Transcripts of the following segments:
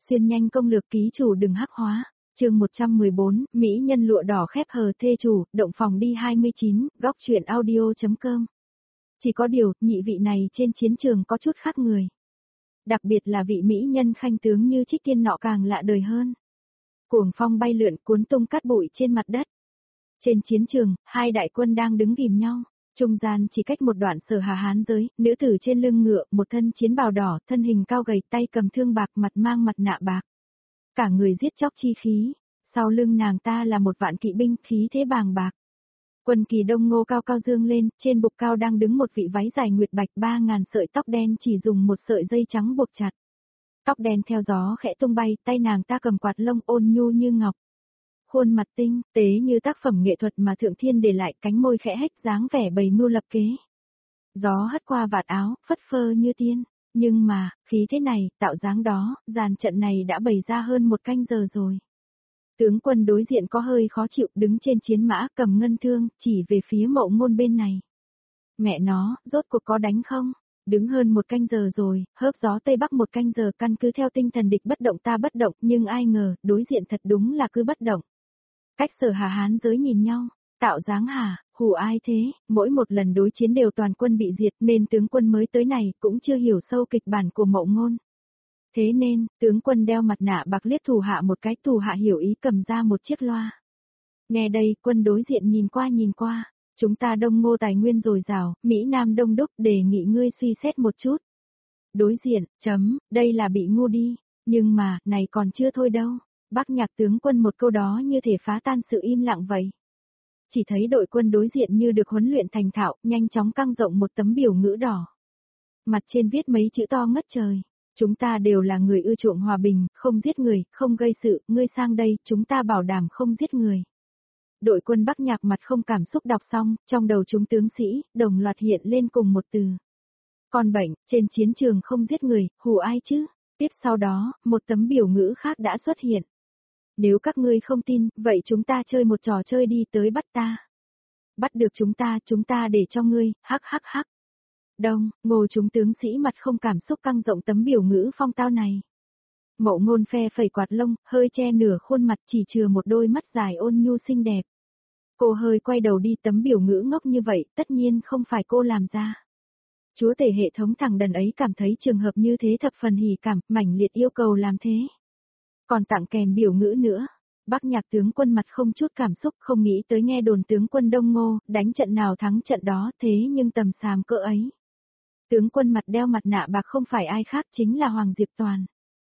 Xuyên nhanh công lược ký chủ đừng hắc hóa. Chương 114, Mỹ nhân lụa đỏ khép hờ thê chủ, động phòng đi 29, góc truyện audio.com. Chỉ có điều, nhị vị này trên chiến trường có chút khác người. Đặc biệt là vị Mỹ nhân khanh tướng như Trích Tiên nọ càng lạ đời hơn. Cuồng phong bay lượn cuốn tung cát bụi trên mặt đất. Trên chiến trường, hai đại quân đang đứng ghìm nhau. Trung gian chỉ cách một đoạn Sở Hà hán giới, nữ tử trên lưng ngựa, một thân chiến bào đỏ, thân hình cao gầy, tay cầm thương bạc, mặt mang mặt nạ bạc. Cả người giết chóc chi khí, sau lưng nàng ta là một vạn kỵ binh, khí thế bàng bạc. Quân kỳ Đông Ngô cao cao dương lên, trên bục cao đang đứng một vị váy dài nguyệt bạch 3.000 sợi tóc đen chỉ dùng một sợi dây trắng buộc chặt. Tóc đen theo gió khẽ tung bay, tay nàng ta cầm quạt lông ôn nhu như ngọc. Khuôn mặt tinh tế như tác phẩm nghệ thuật mà Thượng Thiên để lại, cánh môi khẽ hếch dáng vẻ bày mưu lập kế. Gió hất qua vạt áo, phất phơ như tiên. Nhưng mà, khí thế này, tạo dáng đó, dàn trận này đã bày ra hơn một canh giờ rồi. Tướng quân đối diện có hơi khó chịu, đứng trên chiến mã cầm ngân thương, chỉ về phía Mậu Ngôn bên này. Mẹ nó, rốt cuộc có đánh không? Đứng hơn một canh giờ rồi, hớp gió Tây Bắc một canh giờ, căn cứ theo tinh thần địch bất động ta bất động, nhưng ai ngờ, đối diện thật đúng là cứ bất động. Cách Sở Hà hán giới nhìn nhau, tạo dáng hả, hù ai thế, mỗi một lần đối chiến đều toàn quân bị diệt nên tướng quân mới tới này cũng chưa hiểu sâu kịch bản của Mậu Ngôn. Thế nên, tướng quân đeo mặt nạ bạc liếc thủ hạ một cái, thủ hạ hiểu ý cầm ra một chiếc loa. Nghe đây, quân đối diện nhìn qua, chúng ta Đông Ngô tài nguyên dồi dào, Mỹ Nam đông đúc, đề nghị ngươi suy xét một chút. Đối diện, đây là bị ngu đi, nhưng mà, này còn chưa thôi đâu. Bác Nhạc tướng quân một câu đó như thể phá tan sự im lặng vậy. Chỉ thấy đội quân đối diện như được huấn luyện thành thạo, nhanh chóng căng rộng một tấm biểu ngữ đỏ. Mặt trên viết mấy chữ to ngất trời. Chúng ta đều là người ưa chuộng hòa bình, không giết người, không gây sự, ngươi sang đây, chúng ta bảo đảm không giết người. Đội quân Bắc Nhạc mặt không cảm xúc đọc xong, trong đầu chúng tướng sĩ, đồng loạt hiện lên cùng một từ. Con bệnh, trên chiến trường không giết người, hù ai chứ? Tiếp sau đó, một tấm biểu ngữ khác đã xuất hiện. Nếu các ngươi không tin, vậy chúng ta chơi một trò chơi đi, tới bắt ta. Bắt được chúng ta để cho ngươi, hắc hắc hắc. Đông, Ngô chúng tướng sĩ mặt không cảm xúc căng rộng tấm biểu ngữ phong tao này. Mậu Ngôn phe phẩy quạt lông, hơi che nửa khuôn mặt, chỉ chừa một đôi mắt dài ôn nhu xinh đẹp. Cô hơi quay đầu đi, tấm biểu ngữ ngốc như vậy, tất nhiên không phải cô làm ra. Chúa tể hệ thống thằng đần ấy cảm thấy trường hợp như thế thập phần hỉ cảm, mãnh liệt yêu cầu làm thế. Còn tặng kèm biểu ngữ nữa. Bắc Nhạc tướng quân mặt không chút cảm xúc, không nghĩ tới nghe đồn tướng quân Đông Ngô, đánh trận nào thắng trận đó, thế nhưng tầm xàm cỡ ấy. Tướng quân mặt đeo mặt nạ bạc không phải ai khác, chính là Hoàng Diệp Toàn.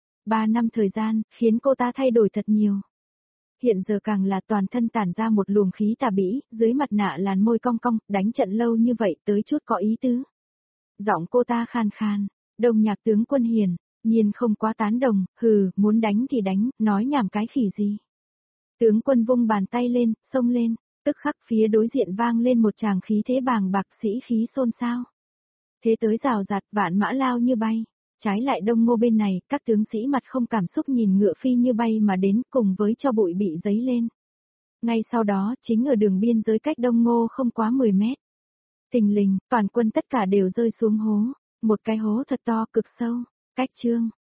3 năm thời gian, khiến cô ta thay đổi thật nhiều. Hiện giờ càng là toàn thân tản ra một luồng khí tà bỉ, dưới mặt nạ làn môi cong cong, đánh trận lâu như vậy tới chút có ý tứ. Giọng cô ta khan khan, Đông Nhạc tướng quân hiền, nhiên không quá tán đồng, hừ, muốn đánh thì đánh, nói nhảm cái khỉ gì. Tướng quân vung bàn tay lên, xông lên, tức khắc phía đối diện vang lên một tràng khí thế bàng bạc, sĩ khí xôn xao. Thế tới rào rạt, vạn mã lao như bay. Trái lại Đông Ngô bên này, các tướng sĩ mặt không cảm xúc nhìn ngựa phi như bay mà đến, cùng với cho bụi bị giấy lên. Ngay sau đó, chính ở đường biên giới cách Đông Ngô không quá 10 mét. Thình lình, toàn quân tất cả đều rơi xuống hố. Một cái hố thật to, cực sâu. Cách Trương,